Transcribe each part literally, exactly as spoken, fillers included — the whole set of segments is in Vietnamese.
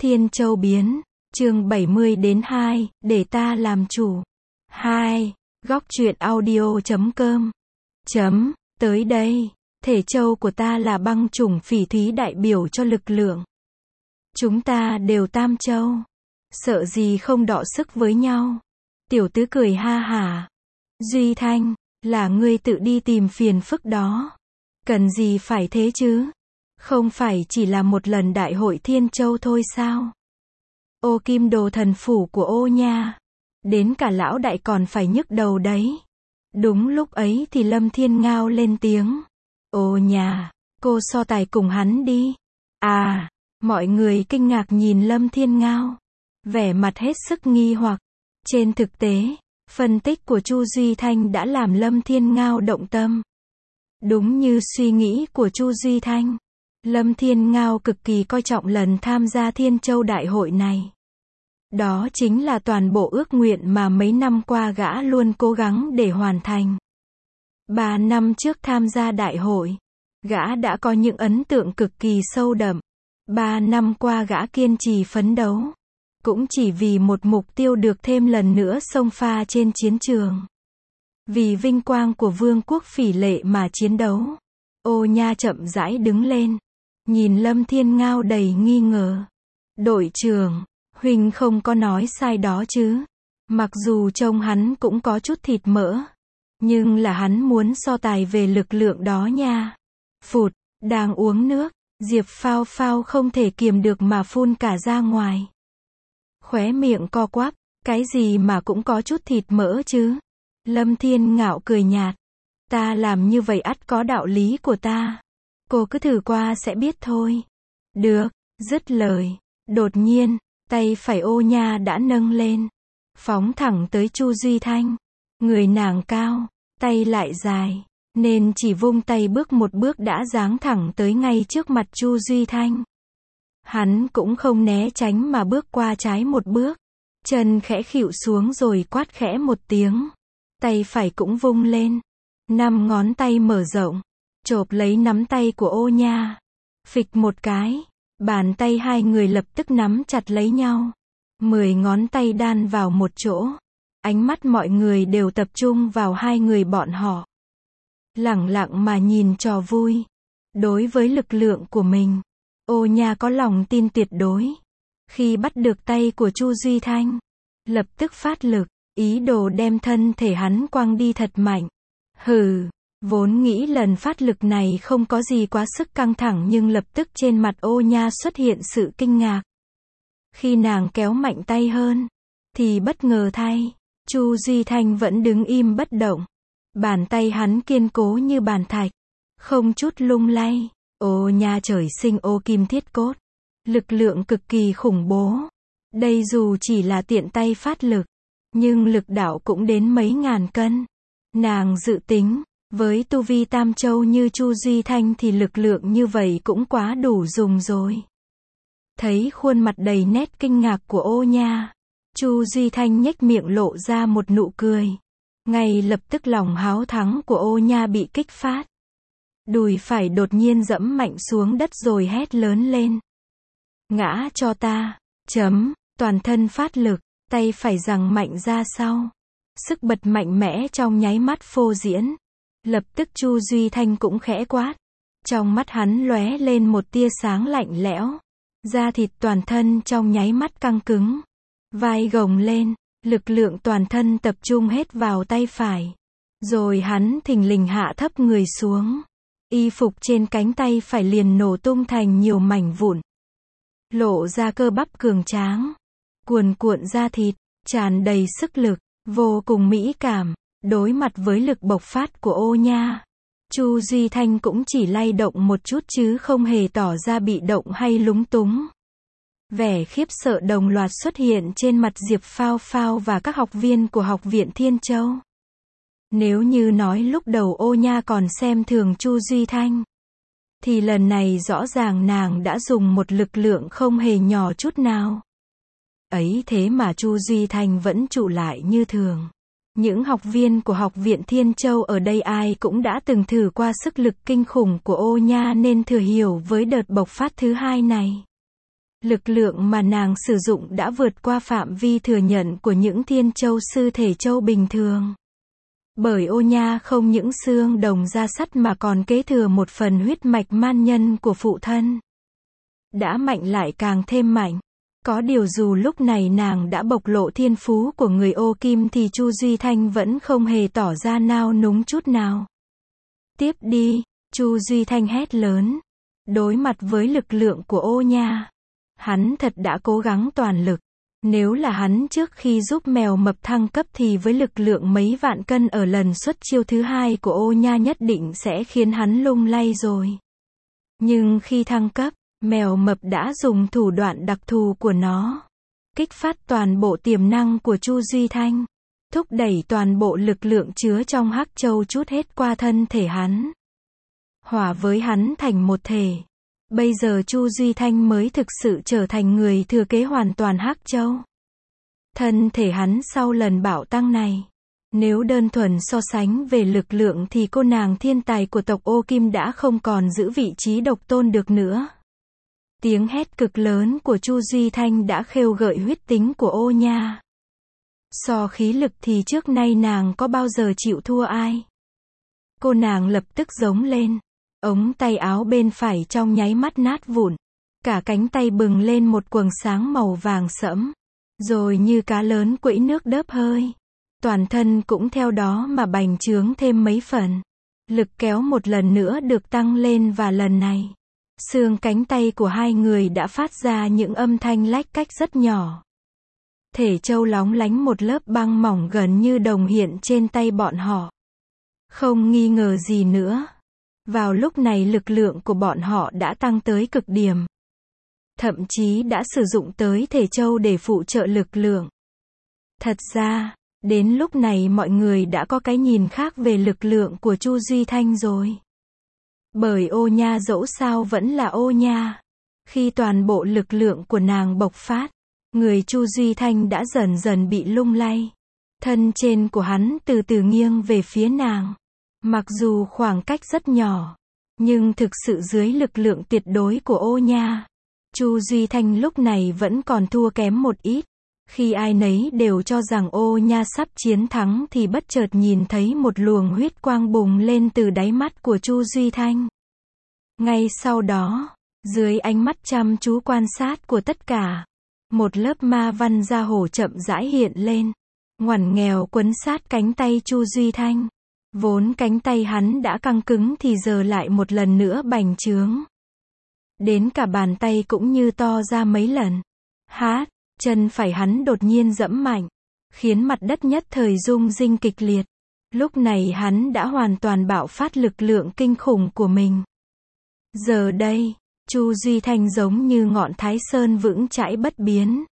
Thiên Châu biến, chương bảy mươi đến hai, để ta làm chủ. hai. Góc truyện audio chấm com. Chấm, tới đây, thể châu của ta là băng chủng phỉ thúy đại biểu cho lực lượng. Chúng ta đều tam châu. Sợ gì không đọ sức với nhau. Tiểu tứ cười ha hả. Duy Thanh, là ngươi tự đi tìm phiền phức đó. Cần gì phải thế chứ? Không phải chỉ là một lần đại hội Thiên Châu thôi sao? Ô kim đồ thần phủ của ô nha. Đến cả lão đại còn phải nhức đầu đấy. Đúng lúc ấy thì Lâm Thiên Ngao lên tiếng. Ô nhà, cô so tài cùng hắn đi. À, mọi người kinh ngạc nhìn Lâm Thiên Ngao. Vẻ mặt hết sức nghi hoặc. Trên thực tế, phân tích của Chu Duy Thanh đã làm Lâm Thiên Ngao động tâm. Đúng như suy nghĩ của Chu Duy Thanh, Lâm Thiên Ngao cực kỳ coi trọng lần tham gia Thiên Châu Đại hội này. Đó chính là toàn bộ ước nguyện mà mấy năm qua gã luôn cố gắng để hoàn thành. Ba năm trước tham gia đại hội, gã đã có những ấn tượng cực kỳ sâu đậm. Ba năm qua gã kiên trì phấn đấu, cũng chỉ vì một mục tiêu được thêm lần nữa xông pha trên chiến trường. Vì vinh quang của vương quốc Phỉ Lệ mà chiến đấu. Ô nha chậm rãi đứng lên, nhìn Lâm Thiên Ngao đầy nghi ngờ. Đội trưởng, huynh không có nói sai đó chứ? Mặc dù trông hắn cũng có chút thịt mỡ, nhưng là hắn muốn so tài về lực lượng đó nha. Phụt, đang uống nước, Diệp Phao Phao không thể kiềm được mà phun cả ra ngoài. Khóe miệng co quắp, cái gì mà cũng có chút thịt mỡ chứ? Lâm Thiên Ngạo cười nhạt. Ta làm như vậy ắt có đạo lý của ta. Cô cứ thử qua sẽ biết thôi. Được, dứt lời. Đột nhiên, tay phải ô nha đã nâng lên. Phóng thẳng tới Chu Duy Thanh. Người nàng cao, tay lại dài. Nên chỉ vung tay bước một bước đã giáng thẳng tới ngay trước mặt Chu Duy Thanh. Hắn cũng không né tránh mà bước qua trái một bước. Chân khẽ khuỵu xuống rồi quát khẽ một tiếng. Tay phải cũng vung lên. Năm ngón tay mở rộng. Chộp lấy nắm tay của ô nha. Phịch một cái. Bàn tay hai người lập tức nắm chặt lấy nhau. Mười ngón tay đan vào một chỗ. Ánh mắt mọi người đều tập trung vào hai người bọn họ. Lẳng lặng mà nhìn trò vui. Đối với lực lượng của mình, ô nha có lòng tin tuyệt đối. Khi bắt được tay của Chu Duy Thanh, lập tức phát lực, ý đồ đem thân thể hắn quăng đi thật mạnh. Hừ, vốn nghĩ lần phát lực này không có gì quá sức căng thẳng nhưng lập tức trên mặt ô nha xuất hiện sự kinh ngạc. Khi nàng kéo mạnh tay hơn, thì bất ngờ thay, Chu Duy Thanh vẫn đứng im bất động. Bàn tay hắn kiên cố như bàn thạch, không chút lung lay. Ô nha trời sinh ô kim thiết cốt, lực lượng cực kỳ khủng bố. Đây dù chỉ là tiện tay phát lực, nhưng lực đạo cũng đến mấy ngàn cân. Nàng dự tính, với tu vi tam châu như Chu Duy Thanh thì lực lượng như vậy cũng quá đủ dùng rồi. Thấy khuôn mặt đầy nét kinh ngạc của ô nha, Chu Duy Thanh nhếch miệng lộ ra một nụ cười. Ngay lập tức lòng háo thắng của ô nha bị kích phát. Đùi phải đột nhiên dẫm mạnh xuống đất rồi hét lớn lên. Ngã cho ta. Chấm, toàn thân phát lực, tay phải giằng mạnh ra sau. Sức bật mạnh mẽ trong nháy mắt phô diễn. Lập tức Chu Duy Thanh cũng khẽ quát. Trong mắt hắn lóe lên một tia sáng lạnh lẽo. Da thịt toàn thân trong nháy mắt căng cứng. Vai gồng lên, lực lượng toàn thân tập trung hết vào tay phải. Rồi hắn thình lình hạ thấp người xuống. Y phục trên cánh tay phải liền nổ tung thành nhiều mảnh vụn. Lộ ra cơ bắp cường tráng. Cuồn cuộn da thịt, tràn đầy sức lực, vô cùng mỹ cảm. Đối mặt với lực bộc phát của ô nha, Chu Duy Thanh cũng chỉ lay động một chút chứ không hề tỏ ra bị động hay lúng túng. Vẻ khiếp sợ đồng loạt xuất hiện trên mặt Diệp Phao Phao và các học viên của Học viện Thiên Châu. Nếu như nói lúc đầu ô nha còn xem thường Chu Duy Thanh, thì lần này rõ ràng nàng đã dùng một lực lượng không hề nhỏ chút nào. Ấy thế mà Chu Duy Thanh vẫn trụ lại như thường. Những học viên của Học viện Thiên Châu ở đây ai cũng đã từng thử qua sức lực kinh khủng của ô nha nên thừa hiểu với đợt bộc phát thứ hai này. Lực lượng mà nàng sử dụng đã vượt qua phạm vi thừa nhận của những thiên châu sư thể châu bình thường. Bởi Ô Nha không những xương đồng da sắt mà còn kế thừa một phần huyết mạch man nhân của phụ thân. Đã mạnh lại càng thêm mạnh. Có điều dù lúc này nàng đã bộc lộ thiên phú của người Ô Kim thì Chu Duy Thanh vẫn không hề tỏ ra nao núng chút nào. Tiếp đi, Chu Duy Thanh hét lớn. Đối mặt với lực lượng của Ô Nha, hắn thật đã cố gắng toàn lực. Nếu là hắn trước khi giúp mèo mập thăng cấp thì với lực lượng mấy vạn cân ở lần xuất chiêu thứ hai của Ô Nha nhất định sẽ khiến hắn lung lay rồi. Nhưng khi thăng cấp, mèo mập đã dùng thủ đoạn đặc thù của nó. Kích phát toàn bộ tiềm năng của Chu Duy Thanh. Thúc đẩy toàn bộ lực lượng chứa trong Hắc Châu trút hết qua thân thể hắn. Hòa với hắn thành một thể. Bây giờ Chu Duy Thanh mới thực sự trở thành người thừa kế hoàn toàn Hắc Châu. Thân thể hắn sau lần bạo tăng này, nếu đơn thuần so sánh về lực lượng thì cô nàng thiên tài của tộc Ô Kim đã không còn giữ vị trí độc tôn được nữa. Tiếng hét cực lớn của Chu Duy Thanh đã khêu gợi huyết tính của Ô Nha. So khí lực thì trước nay nàng có bao giờ chịu thua ai. Cô nàng lập tức giống lên. Ống tay áo bên phải trong nháy mắt nát vụn. Cả cánh tay bừng lên một quầng sáng màu vàng sẫm. Rồi như cá lớn quẫy nước đớp hơi. Toàn thân cũng theo đó mà bành trướng thêm mấy phần. Lực kéo một lần nữa được tăng lên và lần này, xương cánh tay của hai người đã phát ra những âm thanh lách cách rất nhỏ. Thể châu lóng lánh một lớp băng mỏng gần như đồng hiện trên tay bọn họ. Không nghi ngờ gì nữa. Vào lúc này lực lượng của bọn họ đã tăng tới cực điểm. Thậm chí đã sử dụng tới thể châu để phụ trợ lực lượng. Thật ra, đến lúc này mọi người đã có cái nhìn khác về lực lượng của Chu Duy Thanh rồi. Bởi Ô Nha dẫu sao vẫn là Ô Nha. Khi toàn bộ lực lượng của nàng bộc phát, người Chu Duy Thanh đã dần dần bị lung lay. Thân trên của hắn từ từ nghiêng về phía nàng. Mặc dù khoảng cách rất nhỏ, nhưng thực sự dưới lực lượng tuyệt đối của Ô Nha, Chu Duy Thanh lúc này vẫn còn thua kém một ít. Khi ai nấy đều cho rằng Ô Nha sắp chiến thắng thì bất chợt nhìn thấy một luồng huyết quang bùng lên từ đáy mắt của Chu Duy Thanh. Ngay sau đó, dưới ánh mắt chăm chú quan sát của tất cả, một lớp ma văn da hổ chậm rãi hiện lên, ngoằn nghèo quấn sát cánh tay Chu Duy Thanh. Vốn cánh tay hắn đã căng cứng thì giờ lại một lần nữa bành trướng. Đến cả bàn tay cũng như to ra mấy lần. Hát, chân phải hắn đột nhiên giẫm mạnh, khiến mặt đất nhất thời rung rinh kịch liệt. Lúc này hắn đã hoàn toàn bạo phát lực lượng kinh khủng của mình. Giờ đây, Chu Duy Thanh giống như ngọn Thái Sơn vững chãi bất biến.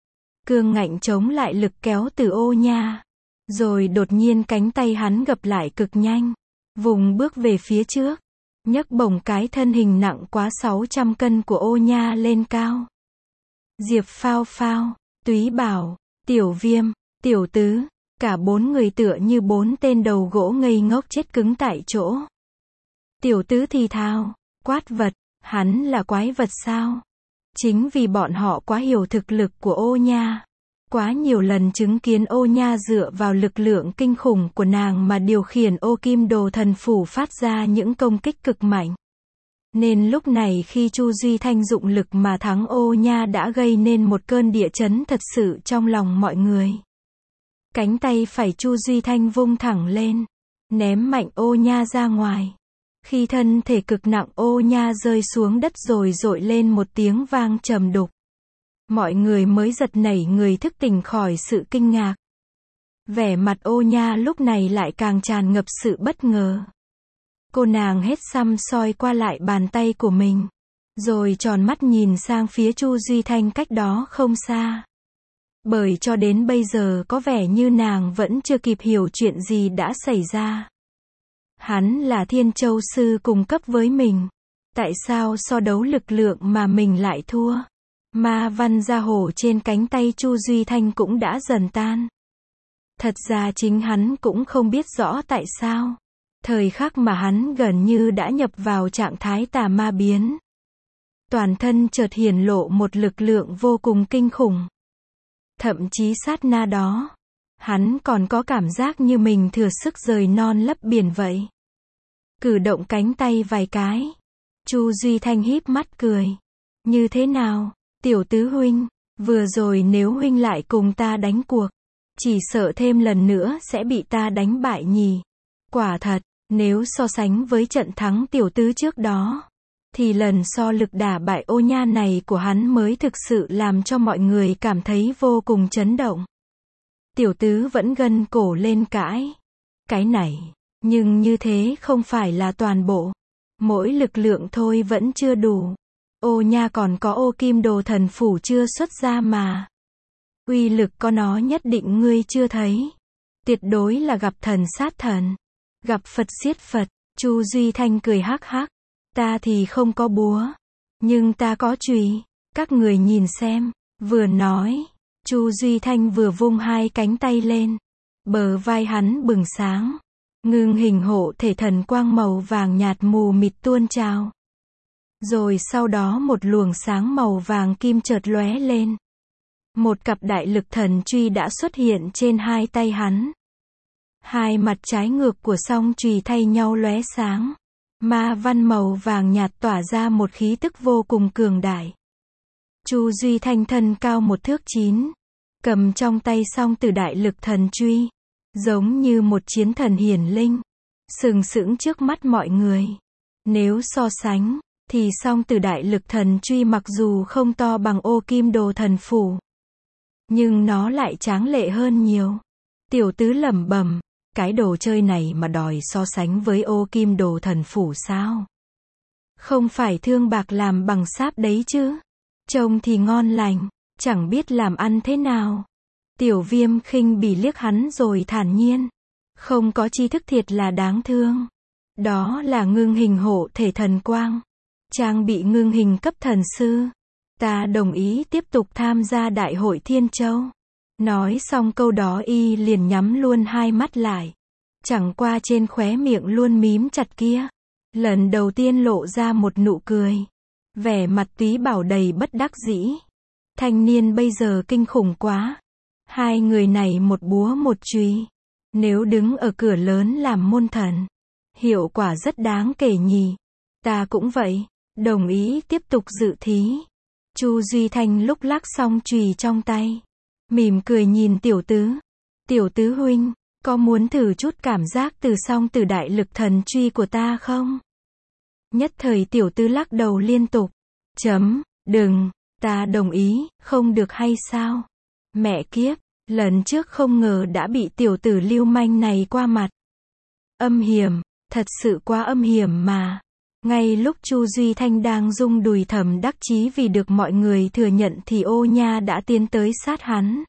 Cương ngạnh chống lại lực kéo từ Ô Nha. Rồi đột nhiên cánh tay hắn gập lại cực nhanh. Vùng bước về phía trước. Nhấc bổng cái thân hình nặng quá sáu trăm cân của Ô Nha lên cao. Diệp Phao Phao, Túy Bảo, Tiểu Viêm, Tiểu Tứ, cả bốn người tựa như bốn tên đầu gỗ ngây ngốc chết cứng tại chỗ. Tiểu Tứ thì thào, quát vật, hắn là quái vật sao? Chính vì bọn họ quá hiểu thực lực của Ô Nha. Quá nhiều lần chứng kiến Ô Nha dựa vào lực lượng kinh khủng của nàng mà điều khiển Ô Kim Đồ Thần Phủ phát ra những công kích cực mạnh. Nên lúc này khi Chu Duy Thanh dụng lực mà thắng Ô Nha đã gây nên một cơn địa chấn thật sự trong lòng mọi người. Cánh tay phải Chu Duy Thanh vung thẳng lên, ném mạnh Ô Nha ra ngoài. Khi thân thể cực nặng Ô Nha rơi xuống đất rồi dội lên một tiếng vang trầm đục. Mọi người mới giật nảy người thức tỉnh khỏi sự kinh ngạc. Vẻ mặt Ô Nha lúc này lại càng tràn ngập sự bất ngờ. Cô nàng hết xăm soi qua lại bàn tay của mình, rồi tròn mắt nhìn sang phía Chu Duy Thanh cách đó không xa. Bởi cho đến bây giờ có vẻ như nàng vẫn chưa kịp hiểu chuyện gì đã xảy ra. Hắn là Thiên Châu Sư cùng cấp với mình. Tại sao so đấu lực lượng mà mình lại thua? Ma văn da hổ trên cánh tay Chu Duy Thanh cũng đã dần tan. Thật ra chính hắn cũng không biết rõ tại sao. Thời khắc mà hắn gần như đã nhập vào trạng thái tà ma biến. toàn thân chợt hiển lộ một lực lượng vô cùng kinh khủng. Thậm chí sát na đó, hắn còn có cảm giác như mình thừa sức rời non lấp biển vậy. Cử động cánh tay vài cái. Chu Duy Thanh híp mắt cười. Như thế nào, tiểu tứ huynh, vừa rồi nếu huynh lại cùng ta đánh cuộc, chỉ sợ thêm lần nữa sẽ bị ta đánh bại nhỉ. Quả thật, nếu so sánh với trận thắng tiểu tứ trước đó, thì lần so lực đả bại Ô Nha này của hắn mới thực sự làm cho mọi người cảm thấy vô cùng chấn động. Tiểu tứ vẫn gân cổ lên cãi. Cái này, nhưng như thế không phải là toàn bộ. Mỗi lực lượng thôi vẫn chưa đủ. Ô Nha còn có Ô Kim Đồ Thần Phủ chưa xuất ra mà. Uy lực có nó nhất định ngươi chưa thấy. Tuyệt đối là gặp thần sát thần. Gặp Phật giết Phật. Chu Duy Thanh cười hắc hắc. Ta thì không có búa. Nhưng ta có chùy. Các người nhìn xem. Vừa nói, Chu Duy Thanh vừa vung hai cánh tay lên. Bờ vai hắn bừng sáng. Ngưng hình hộ thể thần quang màu vàng nhạt mù mịt tuôn trào. Rồi sau đó một luồng sáng màu vàng kim chợt lóe lên. Một cặp đại lực thần truy đã xuất hiện trên hai tay hắn. Hai mặt trái ngược của song chùy thay nhau lóe sáng. Ma văn màu vàng nhạt tỏa ra một khí tức vô cùng cường đại. Chu Duy Thanh thân cao một thước chín, cầm trong tay song tử đại lực thần truy, giống như một chiến thần hiển linh, sừng sững trước mắt mọi người. Nếu so sánh, thì song tử đại lực thần truy mặc dù không to bằng Ô Kim Đồ Thần Phủ, nhưng nó lại tráng lệ hơn nhiều. Tiểu tứ lẩm bẩm, cái đồ chơi này mà đòi so sánh với Ô Kim Đồ Thần Phủ sao? Không phải thương bạc làm bằng sáp đấy chứ? Trông thì ngon lành, chẳng biết làm ăn thế nào. Tiểu Viêm khinh bỉ liếc hắn rồi thản nhiên. Không có tri thức thiệt là đáng thương. Đó là ngưng hình hộ thể thần quang. Trang bị ngưng hình cấp thần sư. Ta đồng ý tiếp tục tham gia Đại hội Thiên Châu. Nói xong câu đó y liền nhắm luôn hai mắt lại. Chẳng qua trên khóe miệng luôn mím chặt kia. Lần đầu tiên lộ ra một nụ cười. Vẻ mặt Túy Bảo đầy bất đắc dĩ. Thanh niên bây giờ kinh khủng quá. Hai người này một búa một chùy. Nếu đứng ở cửa lớn làm môn thần, hiệu quả rất đáng kể nhỉ. Ta cũng vậy. Đồng ý tiếp tục dự thí. Chu Duy Thanh lúc lắc xong chùy trong tay, mỉm cười nhìn tiểu tứ. Tiểu tứ huynh, có muốn thử chút cảm giác từ song tử đại lực thần truy của ta không? Nhất thời tiểu tứ lắc đầu liên tục. Chấm, đừng, ta đồng ý, không được hay sao? Mẹ kiếp, lần trước không ngờ đã bị tiểu tử lưu manh này qua mặt. Âm hiểm, thật sự quá âm hiểm mà. Ngay lúc Chu Duy Thanh đang rung đùi thầm đắc chí vì được mọi người thừa nhận thì Ô Nha đã tiến tới sát hắn.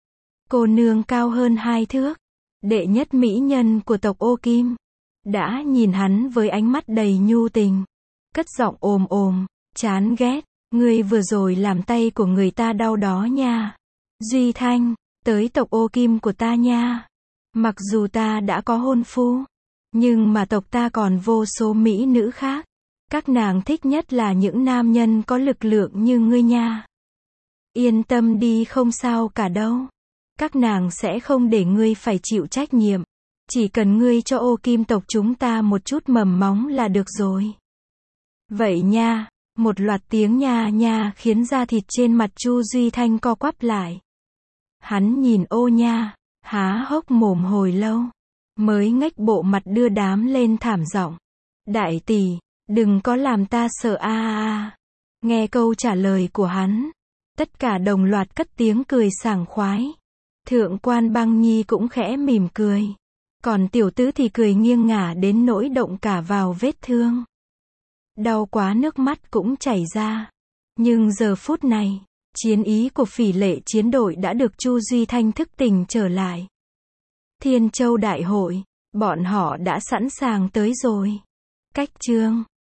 Cô nương cao hơn hai thước, đệ nhất mỹ nhân của tộc Ô Kim, đã nhìn hắn với ánh mắt đầy nhu tình, cất giọng ồm ồm, chán ghét, ngươi vừa rồi làm tay của người ta đau đó nha. Duy Thanh, tới tộc Ô Kim của ta nha. Mặc dù ta đã có hôn phu, nhưng mà tộc ta còn vô số mỹ nữ khác. Các nàng thích nhất là những nam nhân có lực lượng như ngươi nha. Yên tâm đi, không sao cả đâu. Các nàng sẽ không để ngươi phải chịu trách nhiệm. Chỉ cần ngươi cho Ô Kim tộc chúng ta một chút mầm móng là được rồi. Vậy nha. Một loạt tiếng nha nha khiến da thịt trên mặt Chu Duy Thanh co quắp lại. Hắn nhìn Ô Nha, há hốc mồm hồi lâu, mới ngách bộ mặt đưa đám lên thảm giọng. Đại tỷ, đừng có làm ta sợ a a a. Nghe câu trả lời của hắn, tất cả đồng loạt cất tiếng cười sảng khoái. Thượng quan Băng Nhi cũng khẽ mỉm cười. Còn tiểu tứ thì cười nghiêng ngả đến nỗi động cả vào vết thương. Đau quá nước mắt cũng chảy ra. Nhưng giờ phút này, chiến ý của Phỉ Lệ chiến đội đã được Chu Duy Thanh thức tỉnh trở lại. Thiên Châu Đại hội, bọn họ đã sẵn sàng tới rồi. Cách chương